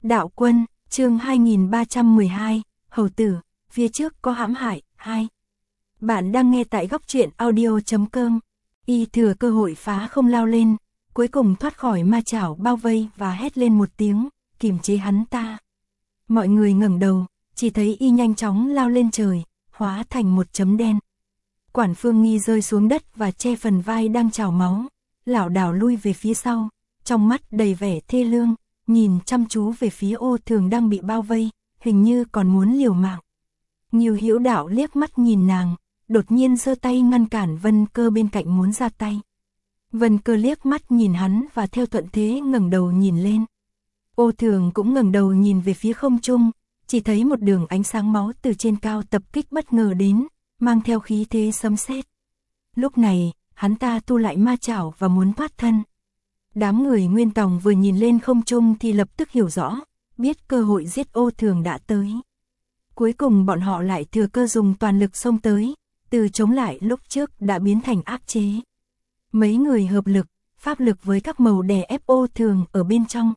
Đạo quân, chương 2312, Hầu tử, phía trước có hãm hại, 2. Bạn đang nghe tại góc truyện audio.com. Y thừa cơ hội phá không lao lên, cuối cùng thoát khỏi ma chảo bao vây và hét lên một tiếng, kìm chế hắn ta. Mọi người ngẩng đầu, chỉ thấy Y nhanh chóng lao lên trời, hóa thành một chấm đen. Quản Phương Nghi rơi xuống đất và che phần vai đang trào máu, lảo đảo lui về phía sau, trong mắt đầy vẻ thê lương, nhìn chăm chú về phía Ô Thường đang bị bao vây, hình như còn muốn liều mạng. Ngưu Hữu Đạo liếc mắt nhìn nàng, đột nhiên giơ tay ngăn cản Vân Cơ bên cạnh muốn ra tay. Vân Cơ liếc mắt nhìn hắn và theo thuận thế ngẩng đầu nhìn lên. Ô Thường cũng ngẩng đầu nhìn về phía không trung, chỉ thấy một đường ánh sáng máu từ trên cao tập kích bất ngờ đến, mang theo khí thế sấm sét. Lúc này, hắn ta thu lại ma chảo và muốn thoát thân. Đám người Nguyên Tòng vừa nhìn lên không trung thì lập tức hiểu rõ, biết cơ hội giết Ô Thường đã tới. Cuối cùng bọn họ lại thừa cơ dùng toàn lực xông tới, từ chống lại lúc trước đã biến thành áp chế. Mấy người hợp lực, pháp lực với các màu đè ép Ô Thường ở bên trong.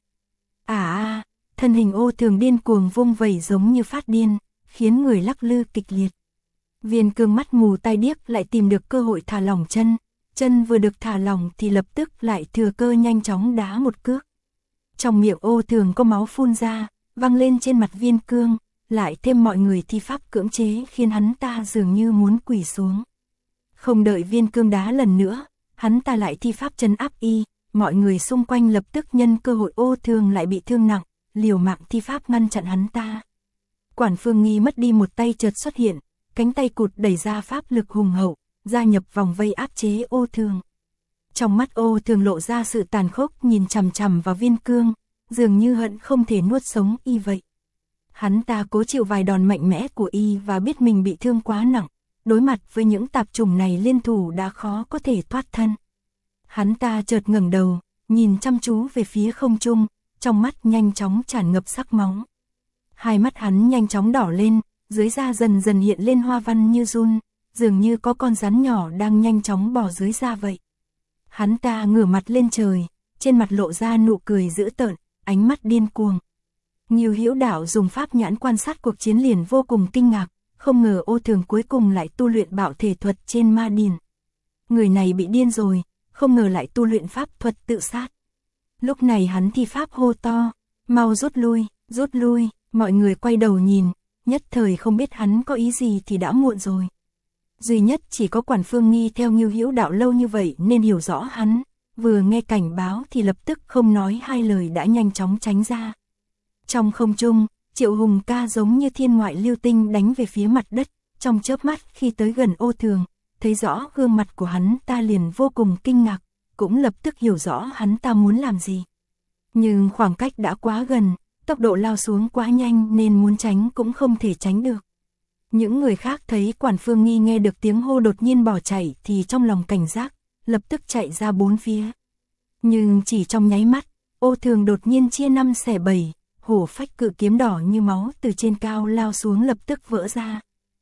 Thân hình Ô Thường điên cuồng vung vẩy giống như phát điên, khiến người lắc lư kịch liệt. Viên Cương mắt mù tai điếc lại tìm được cơ hội thả lỏng chân. Chân vừa được thả lỏng thì lập tức lại thừa cơ nhanh chóng đá một cước. Trong miệng Ô Thường có máu phun ra, văng lên trên mặt Viên Cương, lại thêm mọi người thi pháp cưỡng chế khiến hắn ta dường như muốn quỳ xuống. Không đợi Viên Cương đá lần nữa, hắn ta lại thi pháp trấn áp Y, mọi người xung quanh lập tức nhân cơ hội Ô Thường lại bị thương nặng, liều mạng thi pháp ngăn chặn hắn ta. Quản Phương Nghi mất đi một tay chợt xuất hiện, cánh tay cụt đẩy ra pháp lực hùng hậu, gia nhập vòng vây áp chế Ô Thường. Trong mắt Ô Thường lộ ra sự tàn khốc nhìn chằm chằm vào Viên Cương, dường như hận không thể nuốt sống Y vậy. Hắn ta cố chịu vài đòn mạnh mẽ của Y và biết mình bị thương quá nặng, đối mặt với những tạp chủng này liên thủ đã khó có thể thoát thân. Hắn ta chợt ngẩng đầu, nhìn chăm chú về phía không trung, trong mắt nhanh chóng tràn ngập sắc máu. Hai mắt hắn nhanh chóng đỏ lên, dưới da dần dần hiện lên hoa văn như giun, dường như có con rắn nhỏ đang nhanh chóng bò dưới da vậy. Hắn ta ngửa mặt lên trời, trên mặt lộ ra nụ cười dữ tợn, ánh mắt điên cuồng. Ngưu Hữu Đạo dùng pháp nhãn quan sát cuộc chiến liền vô cùng kinh ngạc, không ngờ Ô Thường cuối cùng lại tu luyện bạo thể thuật trên ma điền. Người này bị điên rồi, không ngờ lại tu luyện pháp thuật tự sát. Lúc này hắn thi pháp hô to, mau rút lui, mọi người quay đầu nhìn, nhất thời không biết hắn có ý gì thì đã muộn rồi. Duy nhất chỉ có Quản Phương Nghi theo Ngưu Hữu Đạo lâu như vậy nên hiểu rõ hắn, vừa nghe cảnh báo thì lập tức không nói hai lời đã nhanh chóng tránh ra. Trong không trung, Triệu Hùng Ca giống như thiên ngoại lưu tinh đánh về phía mặt đất, trong chớp mắt khi tới gần Ô Thường, thấy rõ gương mặt của hắn ta liền vô cùng kinh ngạc, cũng lập tức hiểu rõ hắn ta muốn làm gì. Nhưng khoảng cách đã quá gần, tốc độ lao xuống quá nhanh nên muốn tránh cũng không thể tránh được. Những người khác thấy Quản Phương Nghi nghe được tiếng hô đột nhiên bỏ chạy thì trong lòng cảnh giác, lập tức chạy ra bốn phía. Nhưng chỉ trong nháy mắt, Ô Thường đột nhiên chia năm xẻ bảy, hổ phách cự kiếm đỏ như máu từ trên cao lao xuống lập tức vỡ ra.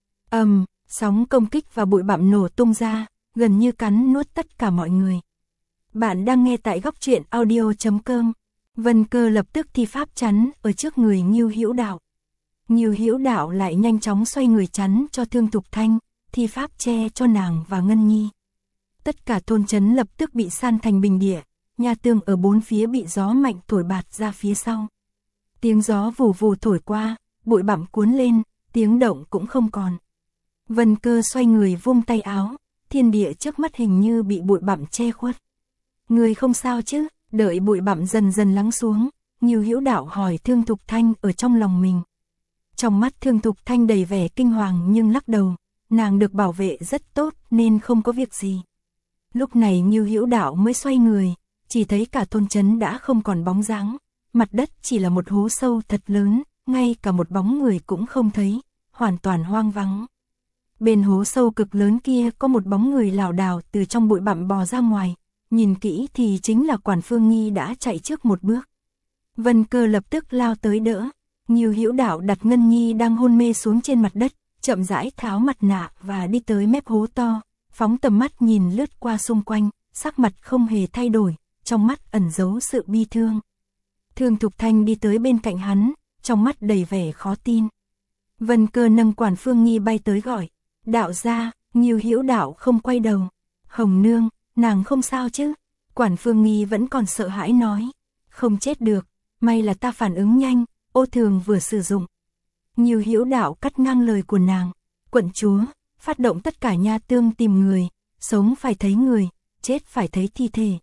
Sóng công kích và bụi bặm nổ tung ra, gần như cắn nuốt tất cả mọi người. Bạn đang nghe tại góc truyện audio.com. Vân Cơ lập tức thi pháp chắn ở trước người Ngưu Hữu Đạo. Ngưu Hữu Đạo lại nhanh chóng xoay người chắn cho Thương Thục Thanh, thi pháp che cho nàng và Ngân Nhi. Tất cả thôn trấn lập tức bị san thành bình địa, nhà tường ở bốn phía bị gió mạnh thổi bạt ra phía sau. Tiếng gió vù vù thổi qua, bụi bặm cuốn lên, tiếng động cũng không còn. Vân Cơ xoay người vung tay áo, thiên địa trước mắt hình như bị bụi bặm che khuất. Người không sao chứ? Đợi bụi bặm dần dần lắng xuống, Ngưu Hữu Đạo hỏi Thương Thục Thanh ở trong lòng mình. Trong mắt Thương Thục Thanh đầy vẻ kinh hoàng nhưng lắc đầu, nàng được bảo vệ rất tốt nên không có việc gì. Lúc này Ngưu Hữu Đạo mới xoay người, chỉ thấy cả thôn trấn đã không còn bóng dáng, mặt đất chỉ là một hố sâu thật lớn, ngay cả một bóng người cũng không thấy, hoàn toàn hoang vắng. Bên hố sâu cực lớn kia có một bóng người lảo đảo từ trong bụi bặm bò ra ngoài, nhìn kỹ thì chính là Quản Phương Nghi đã chạy trước một bước. Vân Cơ lập tức lao tới đỡ, Ngưu Hữu Đạo đặt Ngân Nhi đang hôn mê xuống trên mặt đất, chậm rãi tháo mặt nạ và đi tới mép hố to, phóng tầm mắt nhìn lướt qua xung quanh, sắc mặt không hề thay đổi, trong mắt ẩn giấu sự bi thương. Thương Thục Thanh đi tới bên cạnh hắn, trong mắt đầy vẻ khó tin. Vân Cơ nâng Quản Phương Nghi bay tới gọi, đạo gia. Ngưu Hữu Đạo không quay đầu. Hồng nương, nàng không sao chứ? Quản Phương Nghi vẫn còn sợ hãi nói, không chết được, may là ta phản ứng nhanh, ô thường vừa sử dụng. Ngưu Hữu Đạo cắt ngang lời của nàng, quận chúa, phát động tất cả nha tương tìm người, sống phải thấy người, chết phải thấy thi thể.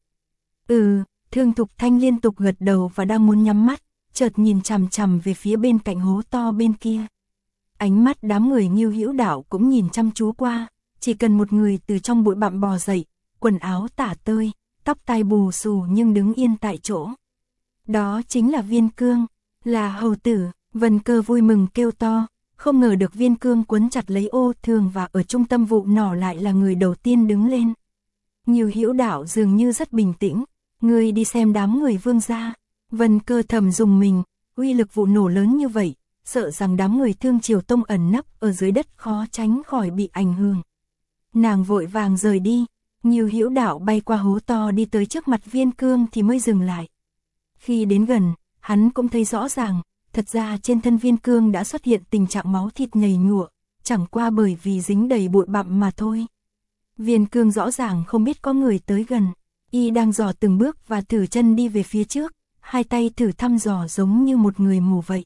Thương Thục Thanh liên tục gật đầu và đang muốn nhắm mắt, chợt nhìn chằm chằm về phía bên cạnh hố to bên kia. Ánh mắt đám người Ngưu Hữu Đạo cũng nhìn chăm chú qua, chỉ cần một người từ trong bụi bặm bò dậy, quần áo tả tơi, tóc tai bù xù nhưng đứng yên tại chỗ. Đó chính là Viên Cương, là hầu tử. Vân Cơ vui mừng kêu to, không ngờ được Viên Cương quấn chặt lấy ô thường và ở trung tâm vụ nỏ lại là người đầu tiên đứng lên. Ngưu Hữu Đạo dường như rất bình tĩnh, ngươi đi xem đám người Vương gia. Vân Cơ thầm dùng mình, uy lực vụ nổ lớn như vậy, sợ rằng đám người Thương Triều Tông ẩn nấp ở dưới đất khó tránh khỏi bị ảnh hưởng. Nàng vội vàng rời đi, Ngưu Hữu Đạo bay qua hố to đi tới trước mặt Viên Cương thì mới dừng lại. Khi đến gần, hắn cũng thấy rõ ràng, thật ra trên thân Viên Cương đã xuất hiện tình trạng máu thịt nhầy nhụa, chẳng qua bởi vì dính đầy bụi bặm mà thôi. Viên Cương rõ ràng không biết có người tới gần, y đang dò từng bước và thử chân đi về phía trước, hai tay thử thăm dò giống như một người mù vậy.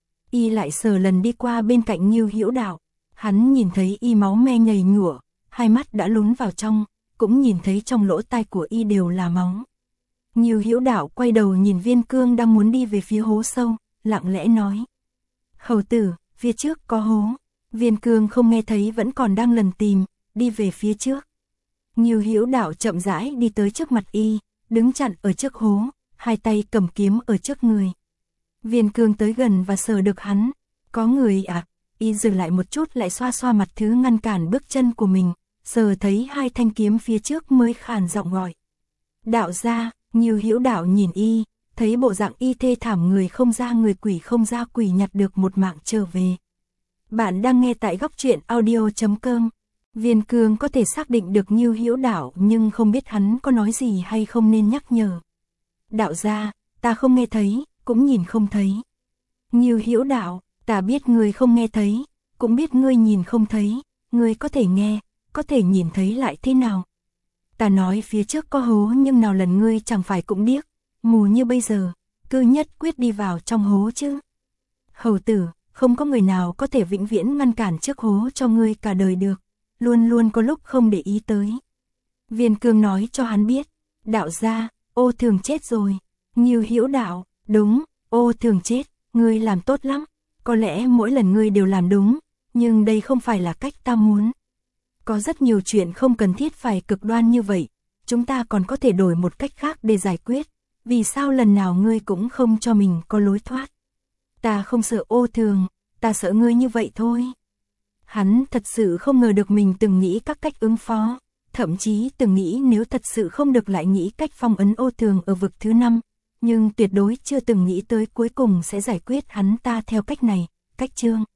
Y lại sờ lần đi qua bên cạnh Ngưu Hữu Đạo, hắn nhìn thấy y máu me nhầy nhụa, hai mắt đã lún vào trong, cũng nhìn thấy trong lỗ tai của y đều là máu. Ngưu Hữu Đạo quay đầu nhìn Viên Cương đang muốn đi về phía hố sâu, lặng lẽ nói, hầu tử, phía trước có hố. Viên Cương không nghe thấy vẫn còn đang lần tìm, đi về phía trước. Ngưu Hữu Đạo chậm rãi đi tới trước mặt y, đứng chặn ở trước hố, hai tay cầm kiếm ở trước người. Viên Cương tới gần và sờ được hắn, có người à? Y dừng lại một chút lại xoa xoa mặt thứ ngăn cản bước chân của mình, sờ thấy hai thanh kiếm phía trước mới khàn giọng gọi. Đạo gia. Ngưu Hữu Đạo nhìn y, thấy bộ dạng y thê thảm, người không ra người, quỷ không ra quỷ, nhặt được một mạng trở về. Bạn đang nghe tại góc truyện audio.com. Viên Cương có thể xác định được Ngưu Hữu Đạo nhưng không biết hắn có nói gì hay không nên nhắc nhở. Đạo gia, ta không nghe thấy, cũng nhìn không thấy. Ngưu Hữu Đạo, ta biết ngươi không nghe thấy, cũng biết ngươi nhìn không thấy, ngươi có thể nghe, có thể nhìn thấy lại thế nào? Ta nói phía trước có hố nhưng nào lần ngươi chẳng phải cũng điếc, mù như bây giờ, cứ nhất quyết đi vào trong hố chứ. Hầu tử, không có người nào có thể vĩnh viễn ngăn cản trước hố cho ngươi cả đời được, luôn luôn có lúc không để ý tới. Viên Cương nói cho hắn biết, đạo gia, ô thường chết rồi. Ngưu Hữu Đạo, đúng, ô thường chết, ngươi làm tốt lắm, có lẽ mỗi lần ngươi đều làm đúng, nhưng đây không phải là cách ta muốn. Có rất nhiều chuyện không cần thiết phải cực đoan như vậy, chúng ta còn có thể đổi một cách khác để giải quyết, vì sao lần nào ngươi cũng không cho mình có lối thoát? Ta không sợ ô thường, ta sợ ngươi như vậy thôi. Hắn thật sự không ngờ được mình từng nghĩ các cách ứng phó, thậm chí từng nghĩ nếu thật sự không được lại nghĩ cách phong ấn ô thường ở vực thứ 5, nhưng tuyệt đối chưa từng nghĩ tới cuối cùng sẽ giải quyết hắn ta theo cách này, cách Trương